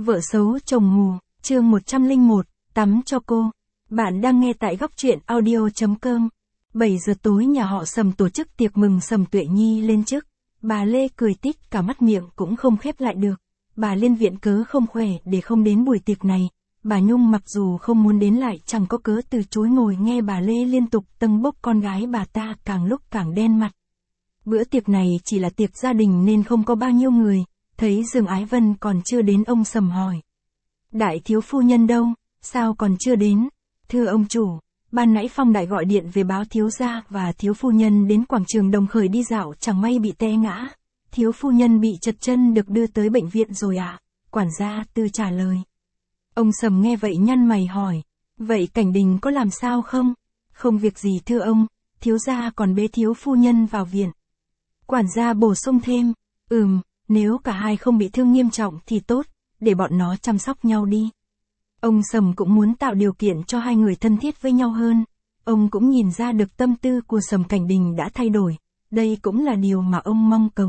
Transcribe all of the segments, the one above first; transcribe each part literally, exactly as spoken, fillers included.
Vợ xấu chồng mù, chương một trăm lẻ một, tắm cho cô. Bạn đang nghe tại góc truyện audio chấm com. bảy giờ tối nhà họ Sầm tổ chức tiệc mừng Sầm Tuệ Nhi lên chức. Bà Lê cười tít cả mắt miệng cũng không khép lại được. Bà Liên viện cớ không khỏe để không đến buổi tiệc này. Bà Nhung mặc dù không muốn đến lại chẳng có cớ từ chối ngồi nghe bà Lê liên tục tâng bốc con gái bà ta càng lúc càng đen mặt. Bữa tiệc này chỉ là tiệc gia đình nên không có bao nhiêu người. Thấy Dương Ái Vân còn chưa đến ông Sầm hỏi. Đại thiếu phu nhân đâu, sao còn chưa đến? Thưa ông chủ, ban nãy Phong Đại gọi điện về báo thiếu gia và thiếu phu nhân đến quảng trường Đồng Khởi đi dạo chẳng may bị té ngã. Thiếu phu nhân bị trật chân được đưa tới bệnh viện rồi ạ, à? Quản gia Tư trả lời. Ông Sầm nghe vậy nhăn mày hỏi, vậy Cảnh Đình có làm sao không? Không việc gì thưa ông, thiếu gia còn bế thiếu phu nhân vào viện. Quản gia bổ sung thêm, ừm, nếu cả hai không bị thương nghiêm trọng thì tốt, để bọn nó chăm sóc nhau đi. Ông Sầm cũng muốn tạo điều kiện cho hai người thân thiết với nhau hơn. Ông cũng nhìn ra được tâm tư của Sầm Cảnh Đình đã thay đổi, đây cũng là điều mà ông mong cầu.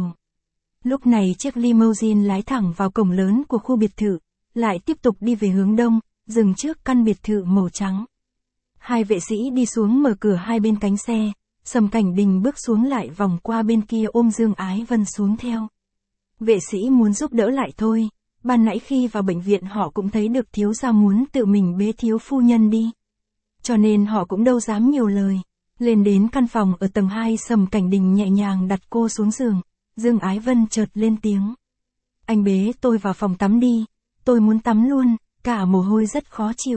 Lúc này chiếc limousine lái thẳng vào cổng lớn của khu biệt thự, lại tiếp tục đi về hướng đông, dừng trước căn biệt thự màu trắng. Hai vệ sĩ đi xuống mở cửa hai bên cánh xe, Sầm Cảnh Đình bước xuống lại vòng qua bên kia ôm Dương Ái Vân xuống theo. Vệ sĩ muốn giúp đỡ lại thôi, ban nãy khi vào bệnh viện họ cũng thấy được thiếu gia muốn tự mình bế thiếu phu nhân đi. Cho nên họ cũng đâu dám nhiều lời. Lên đến căn phòng ở tầng hai Sầm Cảnh Đình nhẹ nhàng đặt cô xuống giường, Dương Ái Vân chợt lên tiếng. Anh bế tôi vào phòng tắm đi, tôi muốn tắm luôn, cả mồ hôi rất khó chịu.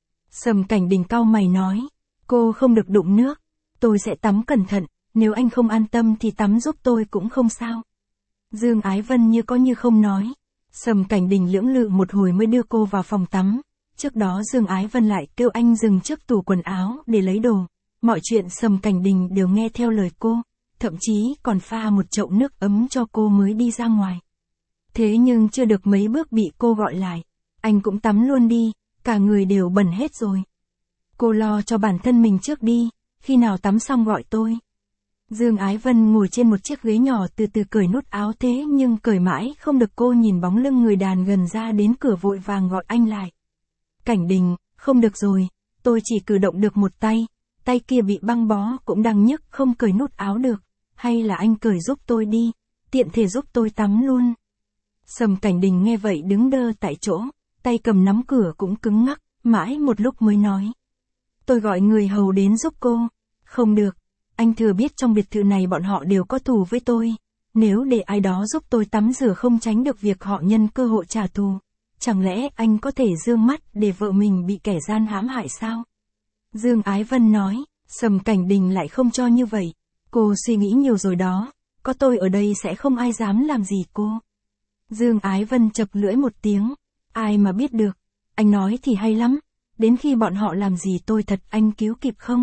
Sầm Cảnh Đình cau mày nói, cô không được đụng nước, tôi sẽ tắm cẩn thận, nếu anh không an tâm thì tắm giúp tôi cũng không sao. Dương Ái Vân như có như không nói. Sầm Cảnh Đình lưỡng lự một hồi mới đưa cô vào phòng tắm. Trước đó Dương Ái Vân lại kêu anh dừng trước tủ quần áo để lấy đồ. Mọi chuyện Sầm Cảnh Đình đều nghe theo lời cô, thậm chí còn pha một chậu nước ấm cho cô mới đi ra ngoài. Thế nhưng chưa được mấy bước bị cô gọi lại. Anh cũng tắm luôn đi, cả người đều bẩn hết rồi. Cô lo cho bản thân mình trước đi, khi nào tắm xong gọi tôi. Dương Ái Vân ngồi trên một chiếc ghế nhỏ từ từ cởi nút áo thế nhưng cởi mãi không được, cô nhìn bóng lưng người đàn gần ra đến cửa vội vàng gọi anh lại. Cảnh Đình, không được rồi, tôi chỉ cử động được một tay, tay kia bị băng bó cũng đang nhức không cởi nút áo được, hay là anh cởi giúp tôi đi, tiện thể giúp tôi tắm luôn. Sầm Cảnh Đình nghe vậy đứng đơ tại chỗ, tay cầm nắm cửa cũng cứng ngắc, mãi một lúc mới nói. Tôi gọi người hầu đến giúp cô. Không được. Anh thừa biết trong biệt thự này bọn họ đều có thù với tôi. Nếu để ai đó giúp tôi tắm rửa không tránh được việc họ nhân cơ hội trả thù. Chẳng lẽ anh có thể dương mắt để vợ mình bị kẻ gian hãm hại sao? Dương Ái Vân nói, Sầm Cảnh Đình lại không cho như vậy. Cô suy nghĩ nhiều rồi đó, có tôi ở đây sẽ không ai dám làm gì cô. Dương Ái Vân chập lưỡi một tiếng, ai mà biết được, anh nói thì hay lắm, đến khi bọn họ làm gì tôi thật anh cứu kịp không?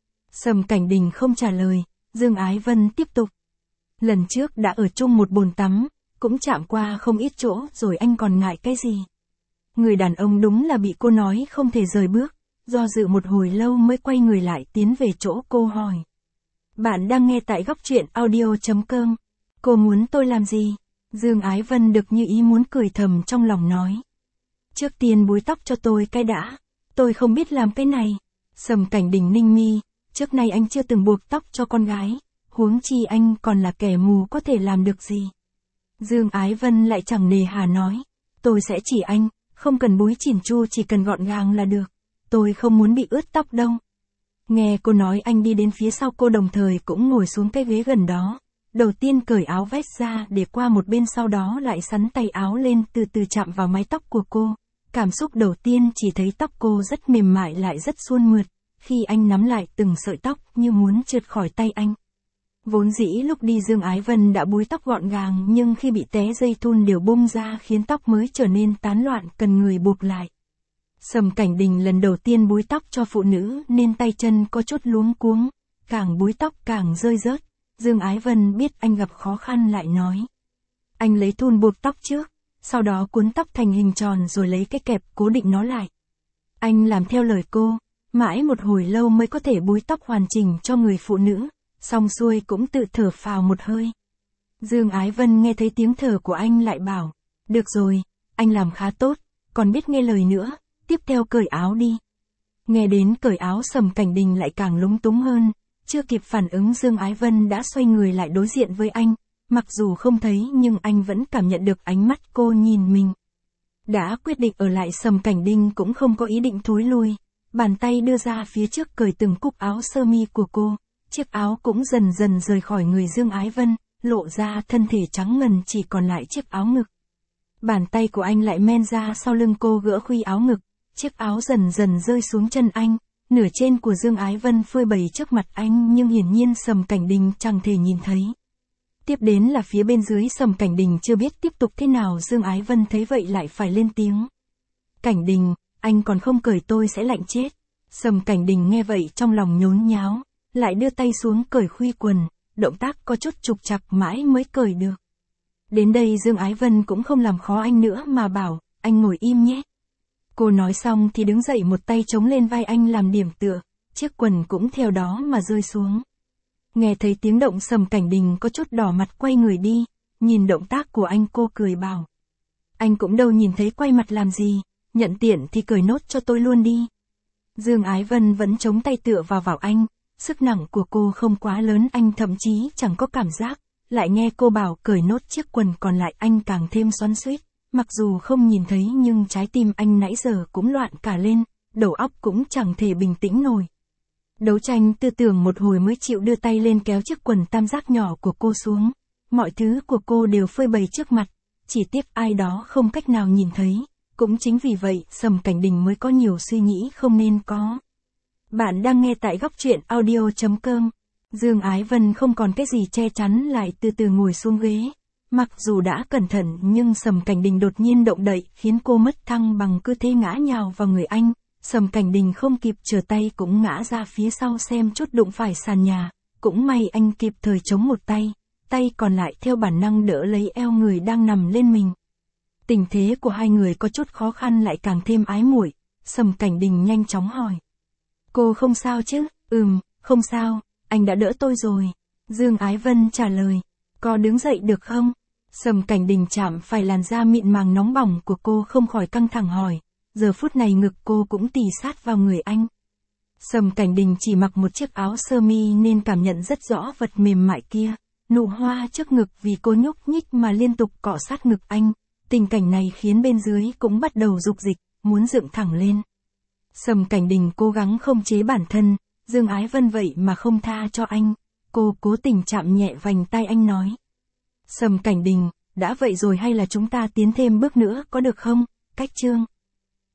Sầm Cảnh Đình không trả lời, Dương Ái Vân tiếp tục. Lần trước đã ở chung một bồn tắm, cũng chạm qua không ít chỗ rồi anh còn ngại cái gì? Người đàn ông đúng là bị cô nói không thể rời bước, do dự một hồi lâu mới quay người lại tiến về chỗ cô hỏi. Bạn đang nghe tại góc truyện audio chấm com. Cô muốn tôi làm gì? Dương Ái Vân được như ý muốn cười thầm trong lòng nói. Trước tiên búi tóc cho tôi cái đã, tôi không biết làm cái này. Sầm Cảnh Đình ninh mi. Trước nay anh chưa từng buộc tóc cho con gái, huống chi anh còn là kẻ mù có thể làm được gì. Dương Ái Vân lại chẳng nề hà nói, tôi sẽ chỉ anh, không cần búi chỉn chu chỉ cần gọn gàng là được, tôi không muốn bị ướt tóc đâu. Nghe cô nói anh đi đến phía sau cô đồng thời cũng ngồi xuống cái ghế gần đó, đầu tiên cởi áo vest ra để qua một bên sau đó lại xắn tay áo lên từ từ chạm vào mái tóc của cô. Cảm xúc đầu tiên chỉ thấy tóc cô rất mềm mại lại rất suôn mượt. Khi anh nắm lại từng sợi tóc như muốn trượt khỏi tay anh. Vốn dĩ lúc đi Dương Ái Vân đã búi tóc gọn gàng nhưng khi bị té dây thun đều bung ra khiến tóc mới trở nên tán loạn cần người buộc lại. Sầm Cảnh Đình lần đầu tiên búi tóc cho phụ nữ nên tay chân có chút luống cuống, càng búi tóc càng rơi rớt. Dương Ái Vân biết anh gặp khó khăn lại nói. Anh lấy thun buộc tóc trước, sau đó cuốn tóc thành hình tròn rồi lấy cái kẹp cố định nó lại. Anh làm theo lời cô. Mãi một hồi lâu mới có thể búi tóc hoàn chỉnh cho người phụ nữ, xong xuôi cũng tự thở phào một hơi. Dương Ái Vân nghe thấy tiếng thở của anh lại bảo, được rồi, anh làm khá tốt, còn biết nghe lời nữa, tiếp theo cởi áo đi. Nghe đến cởi áo Sầm Cảnh Đình lại càng lúng túng hơn, chưa kịp phản ứng Dương Ái Vân đã xoay người lại đối diện với anh, mặc dù không thấy nhưng anh vẫn cảm nhận được ánh mắt cô nhìn mình. Đã quyết định ở lại Sầm Cảnh Đình cũng không có ý định thối lui, bàn tay đưa ra phía trước cởi từng cúc áo sơ mi của cô, chiếc áo cũng dần dần rời khỏi người Dương Ái Vân, lộ ra thân thể trắng ngần chỉ còn lại chiếc áo ngực. Bàn tay của anh lại men ra sau lưng cô gỡ khuy áo ngực, chiếc áo dần dần rơi xuống chân anh, nửa trên của Dương Ái Vân phơi bày trước mặt anh nhưng hiển nhiên Sầm Cảnh Đình chẳng thể nhìn thấy. Tiếp đến là phía bên dưới Sầm Cảnh Đình chưa biết tiếp tục thế nào, Dương Ái Vân thấy vậy lại phải lên tiếng. Cảnh Đình, anh còn không cởi tôi sẽ lạnh chết. Sầm Cảnh Đình nghe vậy trong lòng nhốn nháo, lại đưa tay xuống cởi khuy quần, động tác có chút trục trặc mãi mới cởi được. Đến đây Dương Ái Vân cũng không làm khó anh nữa mà bảo, anh ngồi im nhé. Cô nói xong thì đứng dậy một tay chống lên vai anh làm điểm tựa, chiếc quần cũng theo đó mà rơi xuống. Nghe thấy tiếng động Sầm Cảnh Đình có chút đỏ mặt quay người đi, nhìn động tác của anh cô cười bảo. Anh cũng đâu nhìn thấy quay mặt làm gì, nhận tiện thì cởi nốt cho tôi luôn đi. Dương Ái Vân vẫn chống tay tựa vào vào anh, sức nặng của cô không quá lớn anh thậm chí chẳng có cảm giác, lại nghe cô bảo cởi nốt chiếc quần còn lại anh càng thêm xoắn xuýt, mặc dù không nhìn thấy nhưng trái tim anh nãy giờ cũng loạn cả lên, đầu óc cũng chẳng thể bình tĩnh nổi. Đấu tranh tư tưởng một hồi mới chịu đưa tay lên kéo chiếc quần tam giác nhỏ của cô xuống, mọi thứ của cô đều phơi bày trước mặt, chỉ tiếc ai đó không cách nào nhìn thấy, cũng chính vì vậy Sầm Cảnh Đình mới có nhiều suy nghĩ không nên có. Bạn đang nghe tại góc truyện audio chấm com. Dương Ái Vân không còn cái gì che chắn lại từ từ ngồi xuống ghế. Mặc dù đã cẩn thận nhưng Sầm Cảnh Đình đột nhiên động đậy khiến cô mất thăng bằng, cứ thế ngã nhào vào người anh. Sầm Cảnh Đình không kịp trở tay cũng ngã ra phía sau xem chút đụng phải sàn nhà. Cũng may anh kịp thời chống một tay, tay còn lại theo bản năng đỡ lấy eo người đang nằm lên mình. Tình thế của hai người có chút khó khăn lại càng thêm ái muội. Sầm Cảnh Đình nhanh chóng hỏi. Cô không sao chứ? Ừm, không sao, anh đã đỡ tôi rồi. Dương Ái Vân trả lời. Có đứng dậy được không? Sầm Cảnh Đình chạm phải làn da mịn màng nóng bỏng của cô không khỏi căng thẳng hỏi. Giờ phút này ngực cô cũng tì sát vào người anh. Sầm Cảnh Đình chỉ mặc một chiếc áo sơ mi nên cảm nhận rất rõ vật mềm mại kia. Nụ hoa trước ngực vì cô nhúc nhích mà liên tục cọ sát ngực anh. Tình cảnh này khiến bên dưới cũng bắt đầu dục dịch, muốn dựng thẳng lên. Sầm Cảnh Đình cố gắng không chế bản thân, Dương Ái Vân vậy mà không tha cho anh. Cô cố tình chạm nhẹ vành tay anh nói. Sầm Cảnh Đình, đã vậy rồi hay là chúng ta tiến thêm bước nữa có được không? Cách chương.